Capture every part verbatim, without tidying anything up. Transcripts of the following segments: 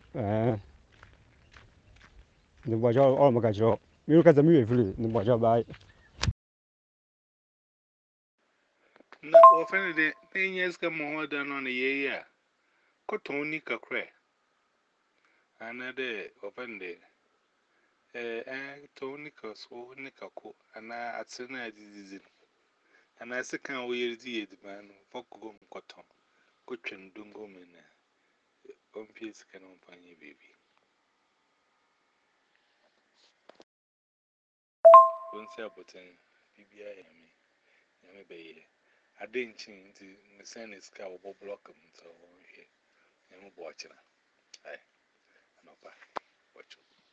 eh ni bojo o mo ka jo mi ka za mi we fili ni bojo bai Na offend the Payas come more than on a year. Cotoni cacre. Another offended. Eh, eh, Tonica so Nicaco, and I at Sena disease. And I second wear the man for Gum cotton. Cotton dungoman. On piece can find you, baby. Don't say about B B I. I may I didn't change the send his cow block him, so here. I'm watching. I know. Watch.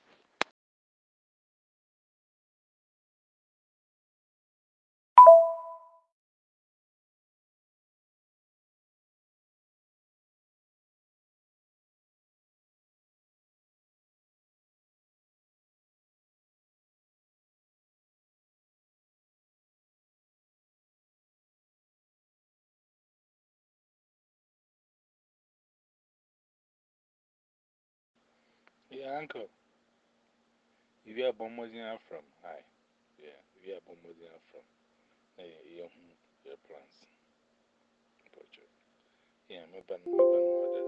Yeah, uncle. If you are Bomodian from, hi. Yeah, if you are Bomodian from, your your plans. Yeah, maybe another.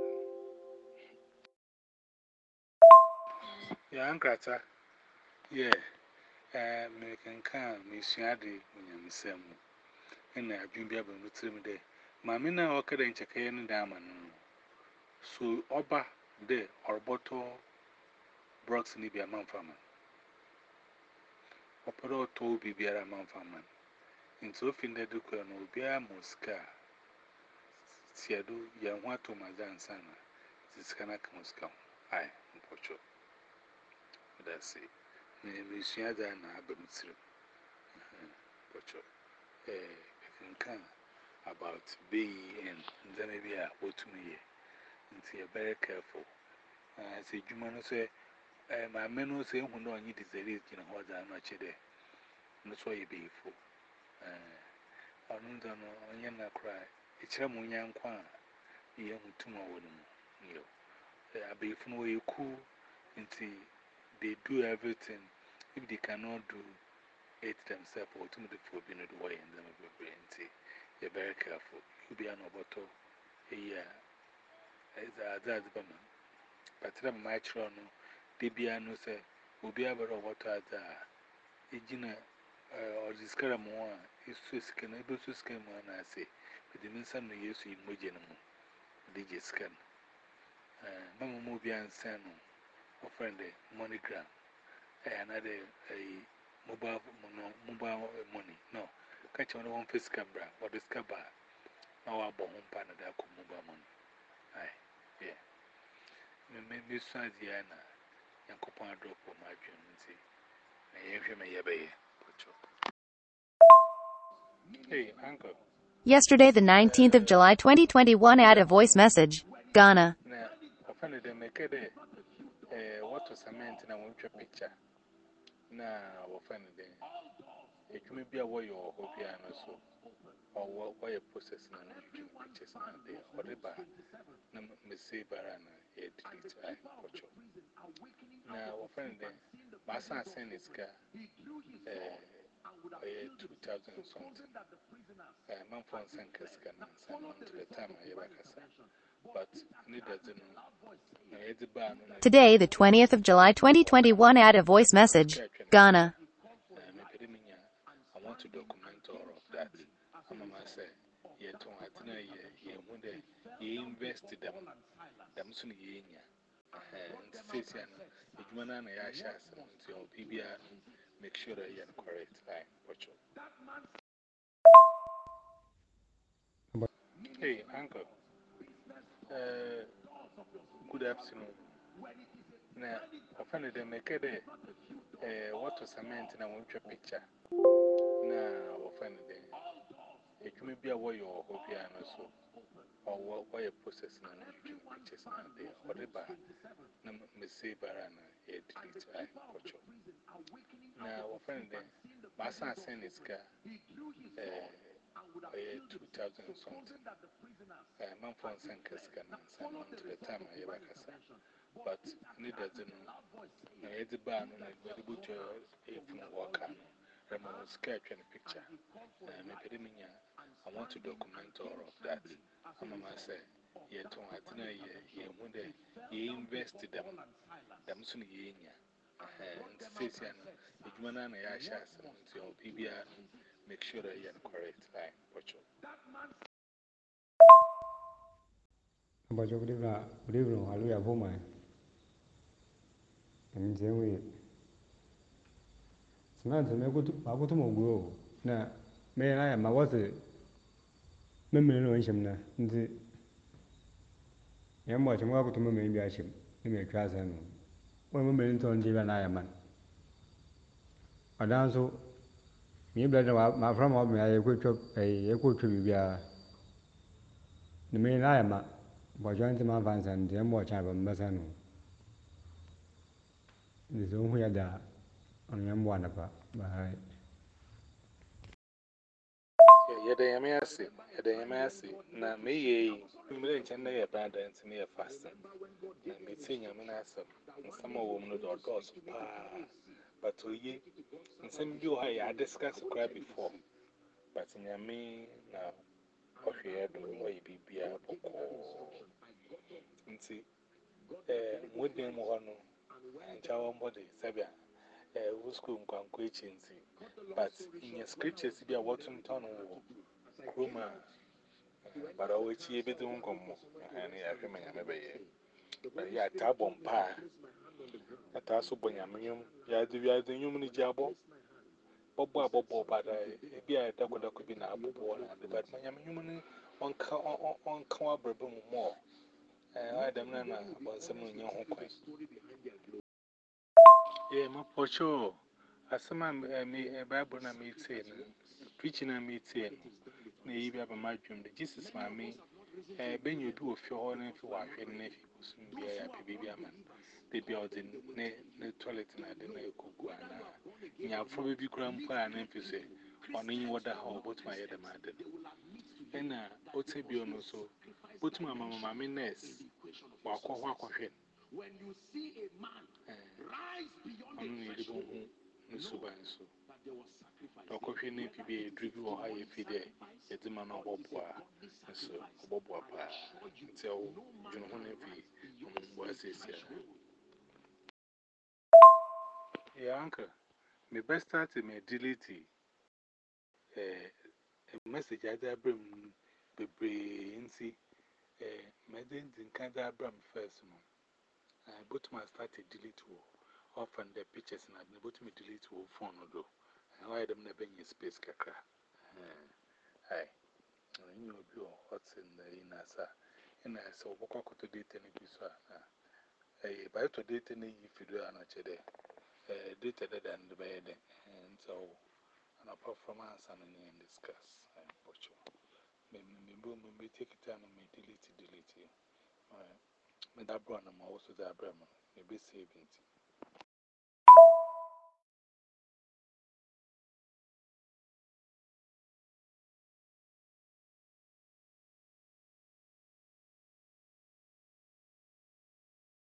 Yeah, uncle. Yeah, American car, Miss Yadi, when you miss them. And I've been able to tell me there. Mamina or Kadan Chakayan Daman. So, Oba, there, or bottle, Brox Nibia Manfaman. Opera told Bibiara Manfaman. In so fin the Duke and Obia Mosca. Siadu, Yanwato Mazan Sana. This cannot come. Aye, Pocho. That's it. Miss Yada and Abamsri. Pocho. Eh, can about B and then maybe I go to me. And see, very careful. I say, you man say, my men will say, who know you disease in a horse and much there. That's why you be full. I don't know, I am not cry. It's a moon young quan, young tomorrow. You I be from where you cool until they do everything. If they cannot do it themselves, or to the food in the way and then be brain. You're very careful. You'll be an oboto. Yeah, as a dad's woman. But I'm my children, they be a no say, will be able to water the Egina or this caramon is so skin able to skin one. I say, but the means some use in Mujinum, D J scan. Mamma movie and Sano, or friend, monogram, another a mobile mobile money. No, catch on one face camera or the scabba. Now I bought home panel that could move money. Aye, yeah. Miss Sandiana, and coupon drop for my dream. Hey, uncle. Yesterday, the nineteenth of July twenty twenty-one, add a voice message. Ghana. Now, offended them make it a water cement and I want your picture. Now, offended them. It may be a way or piano so, or why a process and pictures and there, whatever. Missy Barana, a delete I watch. Now, offended them. My son sent his car two thousand something. My phone sent Cascan and sent to the time I ever but neither the Today, the twentieth of July twenty twenty-one, add a voice message. Ghana. I want to document all of that. I'm going to say, yeah, to my dinner, yeah, you invested them, them soon, yeah, and Stacey, if you want to share some P B R, make sure that you're correct. I watch you. Hey, uncle, uh, good afternoon. Now, offended them make it a water cement and I want your picture. Now, offended them. It may be a way or piano so, or why a process and pictures and there, whatever. Missy Barana, a delete I watch you. Now, offended my son sent his car two thousand something. My phone sent Cascan and sent to the time I ever. but need doesn't know. It's a ban on a very good if you walk on. I'm sketch and picture. And I want to document all of that. I'm going to say, yeah, to I think yeah, when they invested them, them soon yeah. And Stacy and Jumana and Yasha, so P B R, make sure that you're correct. Right, Pocho. But you believe that, believe no, I will have home. And then we. Sometimes I go to, I go to Mogo. Now, may I am, I was a memory no issue. And I'm watching what to me, maybe I should. You may try some. When we mean to Andy and I am man. I dance so. Me better, my friend of me, I could chop a good to be a. The main I am. But join the man fans and them watch I have a messan. There's only a da on them one about. Right. Yeah, the M S, the M S, now me, you may change a band and see me a fasting. And me seeing a minister, and some woman with our doors, but to ye, and some you I discussed quite before. But in your me now, what you had to way be be a book. And see, eh, with them one and chow body, Sabia, eh, who school can quit in see. But in your scriptures, be a watching town or Kruma, but always ye be doing come, and I remember. But yeah, tab on pa. A tasso bonyaminum, ya do ya the human jabbo. Bobo, Bobo, but I be a duck that could be now, but my human on cow brabum more. I don't know about some young quay. Yeah, my pocho. As some me a Bible na meet saying, preaching and meet saying, maybe have a margin, the Jesus, my me. Ben you do of your own if you are feeling if you soon be a happy baby man. They build in the toilet and I didn't know cook. You have probably grandpa and emphasis on any water how about my head demanded. And uh, what's a beyond also? Put my mamma, my nurse, walk or walk of it. When you see a man rise beyond the threshold, Suban so. The coffee name to be a dribble or high feed there, a demand of Boboa, and so Boboa. Until you know, what is it? Yeah, uncle, my best start to me delete a message I bring the brain see a medicine in Canada Bram first. I put my start to delete often the pictures and I've never to me delete phone or and why them never in space cacra. Aye, you know what's in the inner sir. And I saw what to date any piece. A by to date any if you do an actually dated than the bed. And so, an performance and any discuss. I am for sure. Maybe boom, maybe take it and may delete, delete. May that brand also that brand, maybe saving.